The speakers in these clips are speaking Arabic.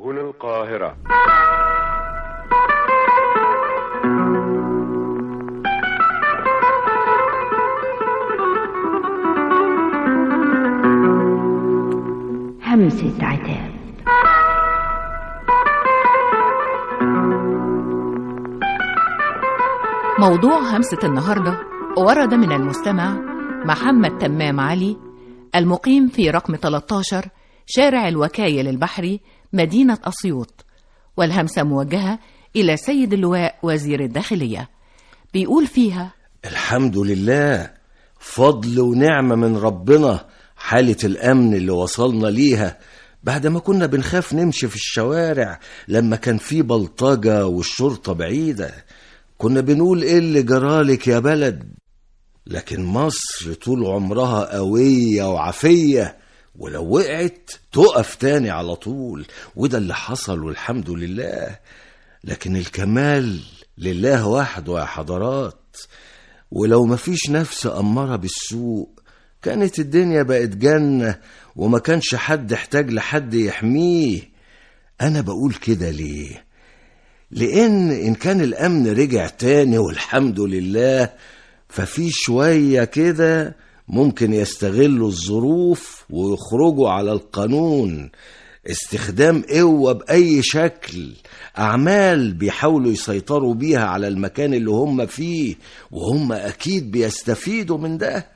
سبل القاهرة. همسة عتاب. موضوع همسة النهاردة ورد من المستمع محمد تمام علي المقيم في رقم 13 شارع الوكايل البحري مدينة أسيوط، والهمسة موجهة إلى سيد اللواء وزير الداخلية. بيقول فيها: الحمد لله، فضل ونعمة من ربنا حالة الأمن اللي وصلنا ليها بعد ما كنا بنخاف نمشي في الشوارع لما كان في بلطجة والشرطة بعيدة. كنا بنقول إيه اللي جرالك يا بلد؟ لكن مصر طول عمرها قوية وعافية، ولو وقعت تقف تاني على طول، وده اللي حصل والحمد لله. لكن الكمال لله وحده يا حضرات، ولو مفيش نفس أمارة بالسوء كانت الدنيا بقت جنة وما كانش حد احتاج لحد يحميه. أنا بقول كده ليه؟ لأن إن كان الأمن رجع تاني والحمد لله، ففي شوية كده ممكن يستغلوا الظروف ويخرجوا على القانون، استخدام قوة بأي شكل، أعمال بيحاولوا يسيطروا بيها على المكان اللي هم فيه، وهم أكيد بيستفيدوا من ده.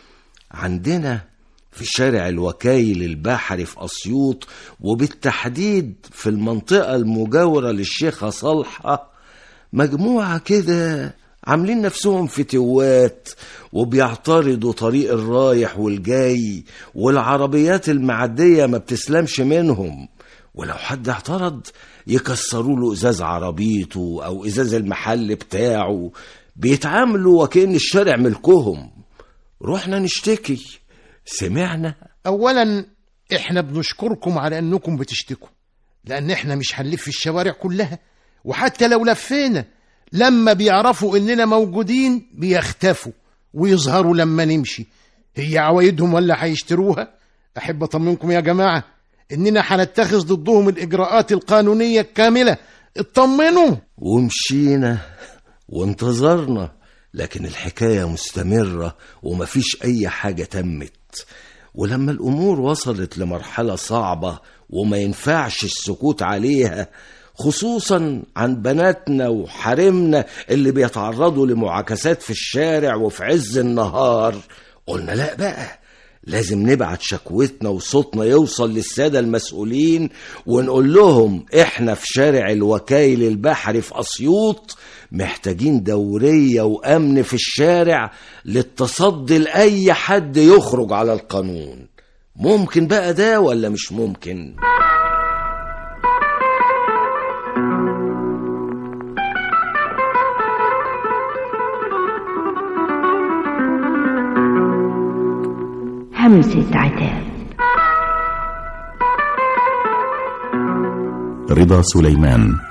عندنا في شارع الوكايل البحري في أسيوط، وبالتحديد في المنطقة المجاورة للشيخة صالحة، مجموعة كده عاملين نفسهم فتوات وبيعترضوا طريق الرايح والجاي، والعربيات المعدية ما بتسلمش منهم، ولو حد اعترض يكسروا له ازاز عربيته او ازاز المحل بتاعه. بيتعاملوا وكأن الشارع ملكهم. رحنا نشتكي، سمعنا. اولا احنا بنشكركم على انكم بتشتكوا، لان احنا مش هنلف الشوارع كلها، وحتى لو لفينا لما بيعرفوا اننا موجودين بيختفوا ويظهروا لما نمشي. هي عوايدهم ولا هيشتروها؟ احب اطمنكم يا جماعة اننا هنتخذ ضدهم الاجراءات القانونية الكاملة. اطمنوا. ومشينا وانتظرنا، لكن الحكاية مستمرة ومفيش اي حاجة تمت. ولما الامور وصلت لمرحلة صعبة وما ينفعش السكوت عليها، خصوصا عن بناتنا وحرمنا اللي بيتعرضوا لمعاكسات في الشارع وفي عز النهار، قلنا لا بقى، لازم نبعت شكوتنا وصوتنا يوصل للسادة المسؤولين ونقول لهم احنا في شارع الوكايل البحري في أسيوط محتاجين دورية وأمن في الشارع للتصدي لأي حد يخرج على القانون. ممكن بقى ده ولا مش ممكن؟ همسة عتاب. رضا سليمان.